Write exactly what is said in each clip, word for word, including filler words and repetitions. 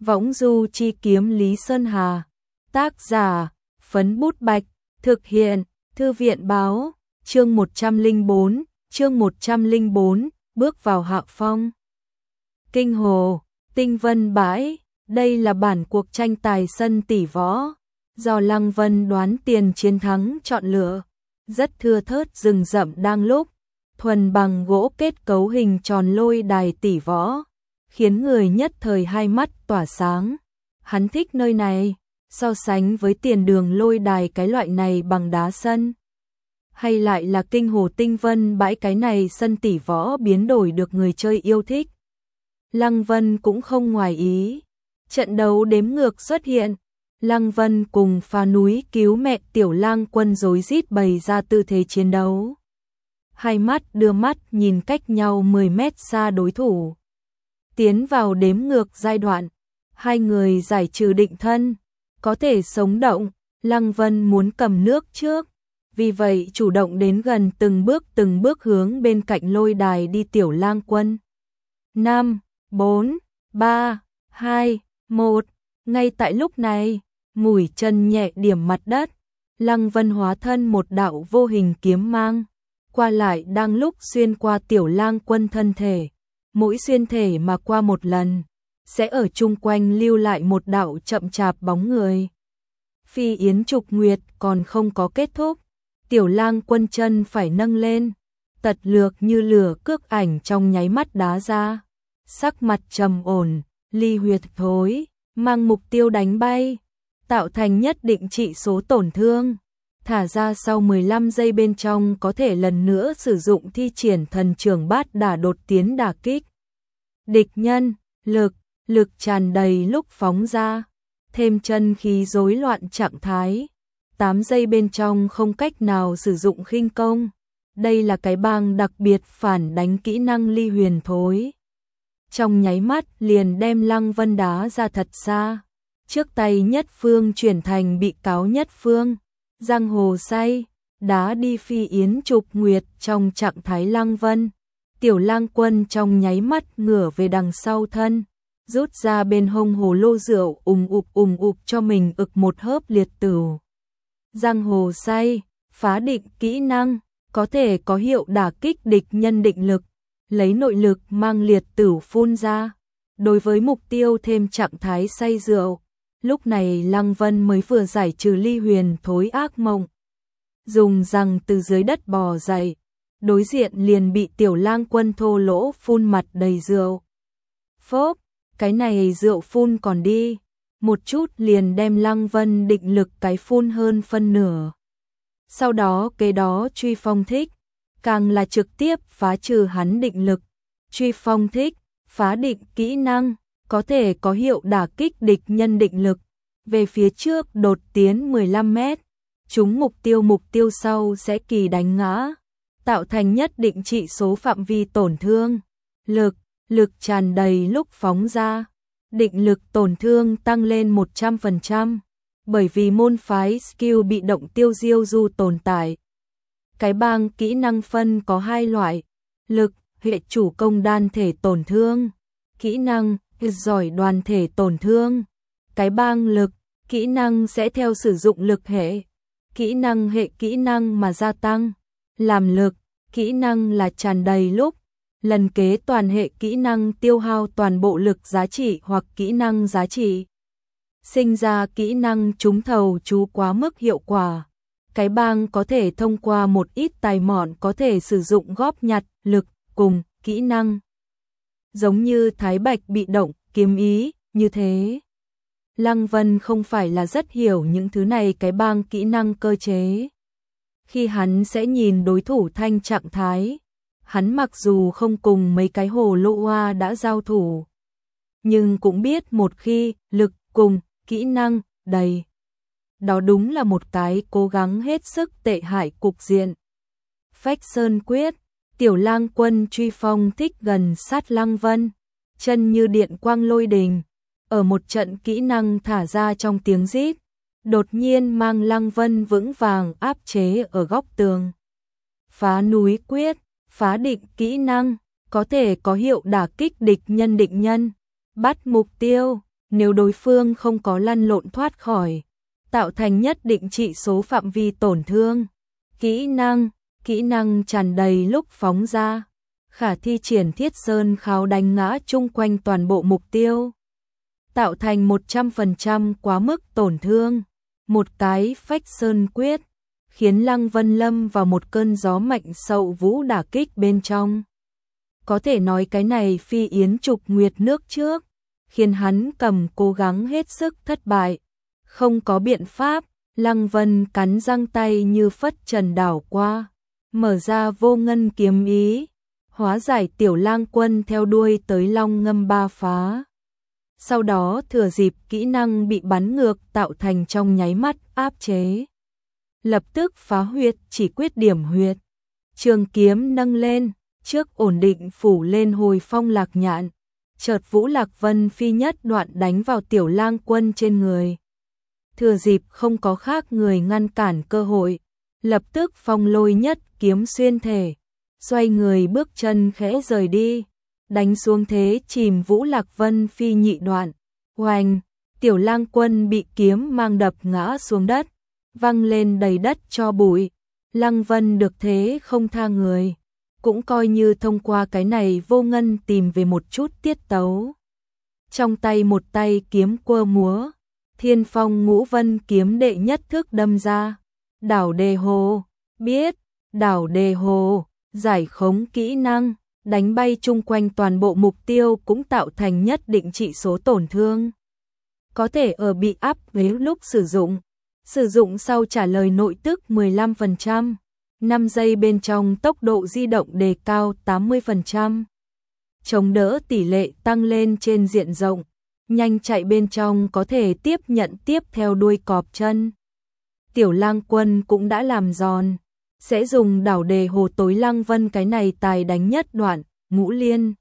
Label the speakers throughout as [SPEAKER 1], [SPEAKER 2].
[SPEAKER 1] Võng du chi kiếm Lý Sơn Hà. Tác giả, Phấn Bút Bạch. Thực hiện, Thư viện báo. Chương một trăm lẻ bốn, chương một trăm lẻ bốn, bước vào hạ phong. Kinh hồ, tinh vân bãi, đây là bản cuộc tranh tài sân tỷ võ, do Lăng Vân đoán tiền chiến thắng chọn lựa, rất thưa thớt rừng rậm đang lúc, thuần bằng gỗ kết cấu hình tròn lôi đài tỷ võ, khiến người nhất thời hai mắt tỏa sáng. Hắn thích nơi này, so sánh với tiền đường lôi đài cái loại này bằng đá sân. Hay lại là kinh hồ tinh vân bãi cái này sân tỷ võ biến đổi được người chơi yêu thích. Lăng Vân cũng không ngoài ý. Trận đấu đếm ngược xuất hiện. Lăng Vân cùng phá núi cứu mẹ Tiểu Lang Quân rối rít bày ra tư thế chiến đấu. Hai mắt đưa mắt nhìn cách nhau mười mét xa đối thủ. Tiến vào đếm ngược giai đoạn. Hai người giải trừ định thân. Có thể sống động. Lăng Vân muốn cầm nước trước. Vì vậy chủ động đến gần từng bước từng bước hướng bên cạnh lôi đài đi Tiểu Lang Quân. năm, bốn, ba, hai, một. Ngay tại lúc này, mũi chân nhẹ điểm mặt đất, Lăng Vân hóa thân một đạo vô hình kiếm mang, qua lại đang lúc xuyên qua Tiểu Lang Quân thân thể. Mỗi xuyên thể mà qua một lần, sẽ ở chung quanh lưu lại một đạo chậm chạp bóng người. Phi yến trục nguyệt còn không có kết thúc. Tiểu Lang Quân chân phải nâng lên, tật lược như lửa cước ảnh trong nháy mắt đá ra. Sắc mặt trầm ổn, ly huyệt thối, mang mục tiêu đánh bay, tạo thành nhất định trị số tổn thương. Thả ra sau mười lăm giây bên trong có thể lần nữa sử dụng thi triển thần trường bát đả đột tiến đả kích. Địch nhân, lực, lực tràn đầy lúc phóng ra, thêm chân khí rối loạn trạng thái. tám giây bên trong không cách nào sử dụng khinh công. Đây là cái bang đặc biệt phản đánh kỹ năng ly huyền thối. Trong nháy mắt liền đem Lăng Vân đá ra thật xa. Trước tay nhất phương chuyển thành bị cáo nhất phương. Giang hồ say, đá đi phi yến trục nguyệt trong trạng thái Lăng Vân. Tiểu Lang Quân trong nháy mắt ngửa về đằng sau thân. Rút ra bên hông hồ lô rượu ùng ụp ùng ụp cho mình ực một hớp liệt tửu. Giang hồ say, phá định kỹ năng, có thể có hiệu đả kích địch nhân định lực, lấy nội lực mang liệt tửu phun ra. Đối với mục tiêu thêm trạng thái say rượu, lúc này Lăng Vân mới vừa giải trừ ly huyền thối ác mộng. Dùng răng từ dưới đất bò dậy, đối diện liền bị Tiểu Lang Quân thô lỗ phun mặt đầy rượu. Phốp, cái này rượu phun còn đi. Một chút liền đem Lăng Vân định lực cái phun hơn phân nửa. Sau đó kế đó truy phong thích, càng là trực tiếp phá trừ hắn định lực. Truy phong thích, phá định kỹ năng, có thể có hiệu đả kích địch nhân định lực. Về phía trước đột tiến mười lăm mét, chúng mục tiêu mục tiêu sau sẽ kỳ đánh ngã, tạo thành nhất định trị số phạm vi tổn thương. Lực, lực tràn đầy lúc phóng ra. Định lực tổn thương tăng lên một trăm phần trăm, bởi vì môn phái skill bị động tiêu diêu du tồn tại. Cái bang kỹ năng phân có hai loại, lực, hệ chủ công đan thể tổn thương, kỹ năng, giỏi đoàn thể tổn thương. Cái bang lực, kỹ năng sẽ theo sử dụng lực hệ, kỹ năng hệ kỹ năng mà gia tăng. Làm lực, kỹ năng là tràn đầy lúc. Lần kế toàn hệ kỹ năng tiêu hao toàn bộ lực giá trị hoặc kỹ năng giá trị. Sinh ra kỹ năng trúng thầu chú quá mức hiệu quả. Cái bang có thể thông qua một ít tài mọn có thể sử dụng góp nhặt, lực, cùng, kỹ năng. Giống như Thái Bạch bị động, kiếm ý, như thế. Lăng Vân không phải là rất hiểu những thứ này cái bang kỹ năng cơ chế. Khi hắn sẽ nhìn đối thủ thanh trạng thái. Hắn mặc dù không cùng mấy cái hồ lô hoa đã giao thủ, nhưng cũng biết một khi lực cùng kỹ năng đầy, đó đúng là một cái cố gắng hết sức tệ hại cục diện. Phách Sơn quyết, Tiểu Lang Quân truy phong thích gần sát Lăng Vân, chân như điện quang lôi đình, ở một trận kỹ năng thả ra trong tiếng rít, đột nhiên mang Lăng Vân vững vàng áp chế ở góc tường. Phá núi quyết, phá định kỹ năng, có thể có hiệu đả kích địch nhân định nhân, bắt mục tiêu, Nếu đối phương không có lăn lộn thoát khỏi, tạo thành nhất định trị số phạm vi tổn thương. Kỹ năng, kỹ năng tràn đầy lúc phóng ra, khả thi triển thiết sơn kháo đánh ngã chung quanh toàn bộ mục tiêu, tạo thành một trăm phần trăm quá mức tổn thương. Một cái phách sơn quyết, khiến Lăng Vân lâm vào một cơn gió mạnh sậu vũ đả kích bên trong. Có thể nói cái này phi yến trục nguyệt nước trước, khiến hắn cầm cố gắng hết sức thất bại. Không có biện pháp, Lăng Vân cắn răng tay như phất trần đảo qua, mở ra vô ngân kiếm ý, hóa giải tiểu lang quân theo đuôi tới long ngâm ba phá. Sau đó thừa dịp kỹ năng bị bắn ngược tạo thành trong nháy mắt áp chế. Lập tức phá huyệt chỉ quyết điểm huyệt. Trường kiếm nâng lên, trước ổn định phủ lên hồi phong lạc nhạn. Chợt Vũ Lạc Vân phi nhất đoạn đánh vào tiểu lang quân trên người. Thừa dịp không có khác người ngăn cản cơ hội, lập tức phong lôi nhất kiếm xuyên thể, xoay người bước chân khẽ rời đi, đánh xuống thế chìm Vũ Lạc Vân phi nhị đoạn. Oanh, tiểu lang quân bị kiếm mang đập ngã xuống đất, văng lên đầy đất cho bụi. Lăng Vân được thế không tha người, cũng coi như thông qua cái này vô ngân tìm về một chút tiết tấu. Trong tay một tay kiếm quơ múa, Thiên Phong Ngũ Vân kiếm đệ nhất thức đâm ra. Đảo đề hồ, biết, đảo đề hồ, giải khống kỹ năng, đánh bay chung quanh toàn bộ mục tiêu cũng tạo thành nhất định trị số tổn thương. Có thể ở bị áp với lúc sử dụng, sử dụng sau trả lời nội tức mười lăm phần trăm, năm giây bên trong tốc độ di động đề cao tám mươi phần trăm. Chống đỡ tỷ lệ tăng lên trên diện rộng, nhanh chạy bên trong có thể tiếp nhận tiếp theo đuôi cọp chân. Tiểu lang quân cũng đã làm giòn, sẽ dùng đảo đề hồ tối Lăng Vân cái này tài đánh nhất đoạn, ngũ liên.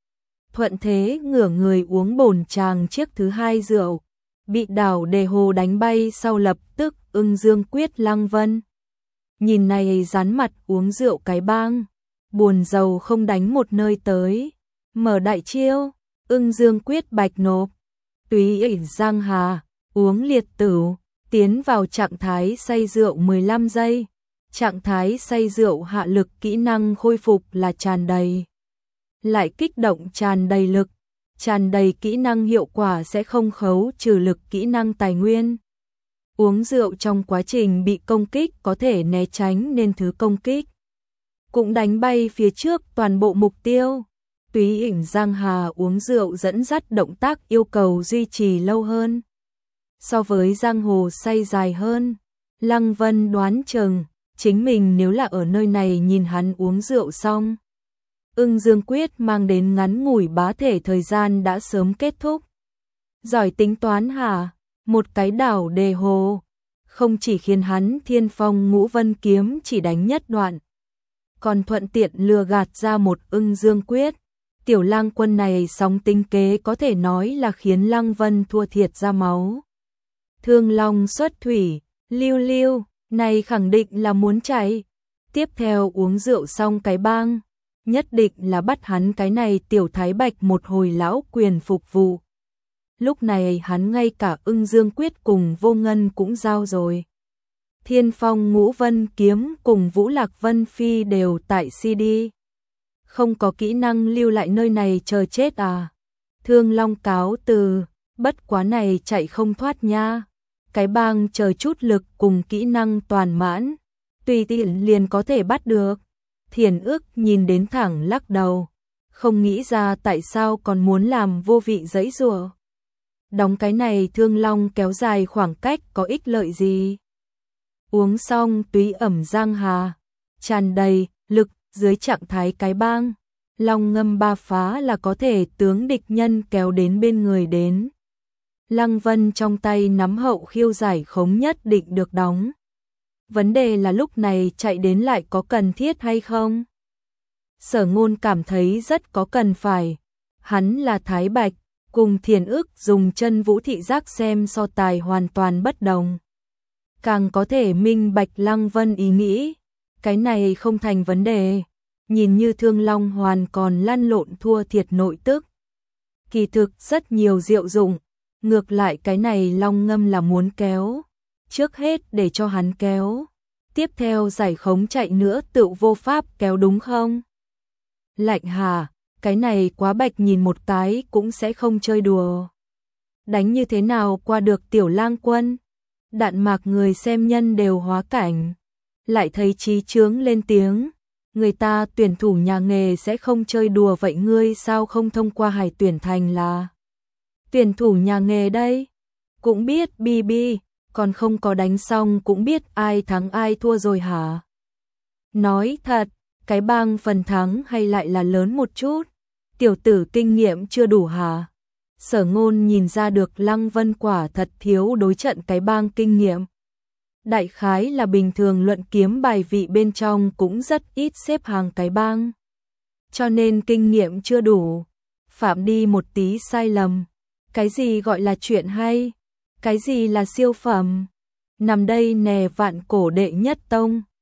[SPEAKER 1] Thuận thế ngửa người uống bổn tràng chiếc thứ hai rượu, bị đảo đề hồ đánh bay sau lập tức ưng dương quyết Lăng Vân. Nhìn này rắn mặt uống rượu cái bang, buồn giàu không đánh một nơi tới, mở đại chiêu, ưng dương quyết bạch nộp, túy ỉn giang hà, uống liệt tửu, tiến vào trạng thái say rượu mười lăm giây. Trạng thái say rượu hạ lực kỹ năng khôi phục là tràn đầy. Lại kích động tràn đầy lực, tràn đầy kỹ năng hiệu quả sẽ không khấu trừ lực kỹ năng tài nguyên. Uống rượu trong quá trình bị công kích có thể né tránh nên thứ công kích cũng đánh bay phía trước toàn bộ mục tiêu. Túy ỉn giang hà uống rượu dẫn dắt động tác yêu cầu duy trì lâu hơn. So với giang hồ say dài hơn, Lăng Vân đoán chừng chính mình nếu là ở nơi này nhìn hắn uống rượu xong, ưng dương quyết mang đến ngắn ngủi bá thể thời gian đã sớm kết thúc. Giỏi tính toán hả? Một cái đảo đề hồ, không chỉ khiến hắn Thiên Phong Ngũ Vân kiếm chỉ đánh nhất đoạn, còn thuận tiện lừa gạt ra một ưng dương quyết. Tiểu lang quân này sóng tính kế có thể nói là khiến Lăng Vân thua thiệt ra máu. Thương long xuất thủy, lưu lưu, này khẳng định là muốn chạy. Tiếp theo uống rượu xong cái bang, nhất định là bắt hắn cái này tiểu thái bạch một hồi lão quyền phục vụ. Lúc này hắn ngay cả ưng dương quyết cùng vô ngân cũng giao rồi. Thiên Phong Ngũ Vân kiếm cùng Vũ Lạc Vân phi đều tại xê đê. Không có kỹ năng lưu lại nơi này chờ chết à? Thương long cáo từ, bất quá này chạy không thoát nha. Cái bang chờ chút lực cùng kỹ năng toàn mãn, tùy tiện liền có thể bắt được. Thiền ước nhìn đến thẳng lắc đầu, không nghĩ ra tại sao còn muốn làm vô vị giãy giụa. Đóng cái này thương long kéo dài khoảng cách có ích lợi gì? Uống xong túy ẩm giang hà, tràn đầy lực dưới trạng thái cái bang, long ngâm ba phá là có thể tướng địch nhân kéo đến bên người đến. Lăng Vân trong tay nắm hậu khiêu giải khống nhất định được đóng. Vấn đề là lúc này chạy đến lại có cần thiết hay không? Sở Ngôn cảm thấy rất có cần phải. Hắn là Thái Bạch, cùng Thiền ước dùng chân vũ thị giác xem so tài hoàn toàn bất đồng. Càng có thể minh bạch Lăng Vân ý nghĩ, cái này không thành vấn đề. Nhìn như Thương Long Hoàn còn lăn lộn thua thiệt nội tức. Kỳ thực rất nhiều diệu dụng. Ngược lại cái này Long Ngâm là muốn kéo. Trước hết để cho hắn kéo. Tiếp theo giải khống chạy nữa tự vô pháp kéo đúng không? Lạnh hà, cái này quá bạch nhìn một cái cũng sẽ không chơi đùa. Đánh như thế nào qua được Tiểu Lang Quân? Đạn mạc người xem nhân đều hóa cảnh. Lại thấy Chí Chướng lên tiếng. Người ta tuyển thủ nhà nghề sẽ không chơi đùa vậy ngươi sao không thông qua hải tuyển thành là tuyển thủ nhà nghề đây? Cũng biết bi bi, còn không có đánh xong cũng biết ai thắng ai thua rồi hả? Nói thật, cái bang phần thắng hay lại là lớn một chút? Tiểu tử kinh nghiệm chưa đủ hả? Sở Ngôn nhìn ra được Lăng Vân quả thật thiếu đối trận cái bang kinh nghiệm. Đại khái là bình thường luận kiếm bài vị bên trong cũng rất ít xếp hàng cái bang. Cho nên kinh nghiệm chưa đủ. Phạm đi một tí sai lầm. Cái gì gọi là chuyện hay? Cái gì là siêu phẩm? Nằm đây nè vạn cổ đệ nhất tông.